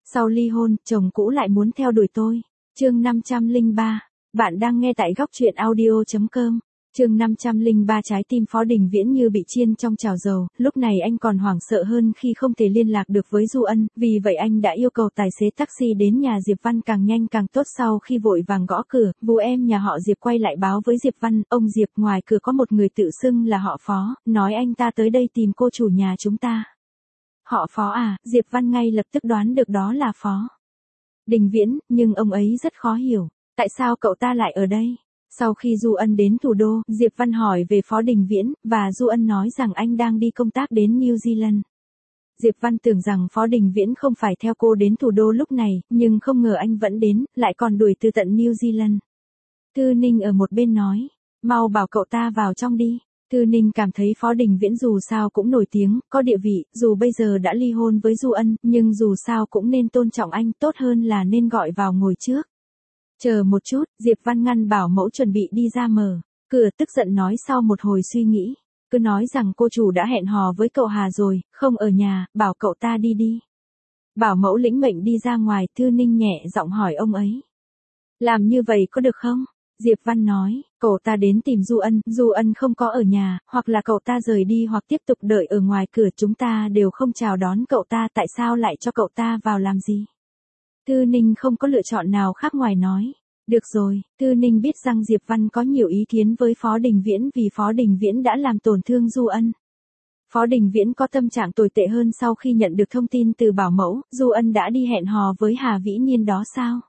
Sau ly hôn, chồng cũ lại muốn theo đuổi tôi. Chương 503. Bạn đang nghe tại góc truyện audio.com. Chương 503 trái tim Phó Đình Viễn như bị chiên trong chảo dầu, lúc này anh còn hoảng sợ hơn khi không thể liên lạc được với Du Ân, vì vậy anh đã yêu cầu tài xế taxi đến nhà Diệp Văn càng nhanh càng tốt. Sau khi vội vàng gõ cửa, vú em nhà họ Diệp quay lại báo với Diệp Văn, ông Diệp, ngoài cửa có một người tự xưng là họ Phó, nói anh ta tới đây tìm cô chủ nhà chúng ta. Họ Phó à? Diệp Văn ngay lập tức đoán được đó là Phó Đình Viễn, nhưng ông ấy rất khó hiểu, tại sao cậu ta lại ở đây? Sau khi Du Ân đến thủ đô, Diệp Văn hỏi về Phó Đình Viễn, và Du Ân nói rằng anh đang đi công tác đến New Zealand. Diệp Văn tưởng rằng Phó Đình Viễn không phải theo cô đến thủ đô lúc này, nhưng không ngờ anh vẫn đến, lại còn đuổi từ tận New Zealand. Thư Ninh ở một bên nói, mau bảo cậu ta vào trong đi. Thư Ninh cảm thấy Phó Đình Viễn dù sao cũng nổi tiếng, có địa vị, dù bây giờ đã ly hôn với Du Ân, nhưng dù sao cũng nên tôn trọng anh, tốt hơn là nên gọi vào ngồi trước. Chờ một chút, Diệp Văn ngăn bảo mẫu chuẩn bị đi ra mở cửa, tức giận nói sau một hồi suy nghĩ. Cứ nói rằng cô chủ đã hẹn hò với cậu Hà rồi, không ở nhà, bảo cậu ta đi đi. Bảo mẫu lĩnh mệnh đi ra ngoài, Thư Ninh nhẹ giọng hỏi ông ấy. Làm như vậy có được không? Diệp Văn nói, cậu ta đến tìm Du Ân không có ở nhà, hoặc là cậu ta rời đi hoặc tiếp tục đợi ở ngoài cửa, chúng ta đều không chào đón cậu ta, tại sao lại cho cậu ta vào làm gì? Thư Ninh không có lựa chọn nào khác ngoài nói. Được rồi, Thư Ninh biết rằng Diệp Văn có nhiều ý kiến với Phó Đình Viễn vì Phó Đình Viễn đã làm tổn thương Du Ân. Phó Đình Viễn có tâm trạng tồi tệ hơn sau khi nhận được thông tin từ bảo mẫu, Du Ân đã đi hẹn hò với Hà Vĩ Nhiên đó sao?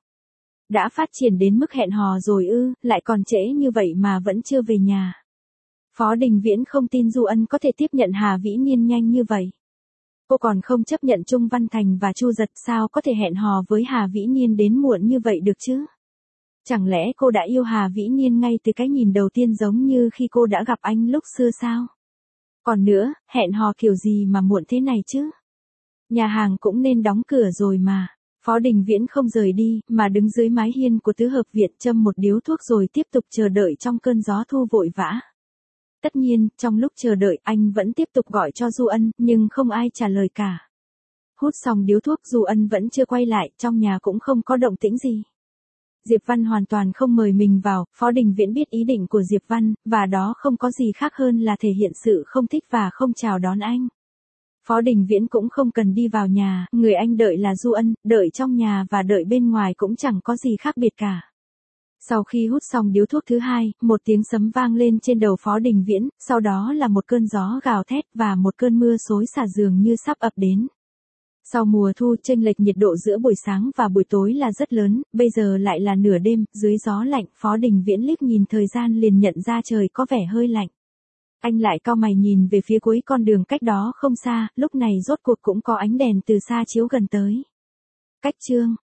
Đã phát triển đến mức hẹn hò rồi ư, lại còn trễ như vậy mà vẫn chưa về nhà. Phó Đình Viễn không tin Du Ân có thể tiếp nhận Hà Vĩ Nhiên nhanh như vậy. Cô còn không chấp nhận Trung Văn Thành và Chu Giật, sao có thể hẹn hò với Hà Vĩ Nhiên đến muộn như vậy được chứ? Chẳng lẽ cô đã yêu Hà Vĩ Nhiên ngay từ cái nhìn đầu tiên giống như khi cô đã gặp anh lúc xưa sao? Còn nữa, hẹn hò kiểu gì mà muộn thế này chứ? Nhà hàng cũng nên đóng cửa rồi mà. Phó Đình Viễn không rời đi, mà đứng dưới mái hiên của tứ hợp viện châm một điếu thuốc rồi tiếp tục chờ đợi trong cơn gió thu vội vã. Tất nhiên, trong lúc chờ đợi anh vẫn tiếp tục gọi cho Du Ân, nhưng không ai trả lời cả. Hút xong điếu thuốc, Du Ân vẫn chưa quay lại, trong nhà cũng không có động tĩnh gì. Diệp Văn hoàn toàn không mời mình vào, Phó Đình Viễn biết ý định của Diệp Văn, và đó không có gì khác hơn là thể hiện sự không thích và không chào đón anh. Phó Đình Viễn cũng không cần đi vào nhà, người anh đợi là Du Ân, đợi trong nhà và đợi bên ngoài cũng chẳng có gì khác biệt cả. Sau khi hút xong điếu thuốc thứ hai, một tiếng sấm vang lên trên đầu Phó Đình Viễn, sau đó là một cơn gió gào thét và một cơn mưa xối xả dường như sắp ập đến. Sau mùa thu, chênh lệch nhiệt độ giữa buổi sáng và buổi tối là rất lớn, bây giờ lại là nửa đêm, dưới gió lạnh, Phó Đình Viễn liếc nhìn thời gian liền nhận ra trời có vẻ hơi lạnh. Anh lại cau mày nhìn về phía cuối con đường cách đó không xa, lúc này rốt cuộc cũng có ánh đèn từ xa chiếu gần tới. Cách chương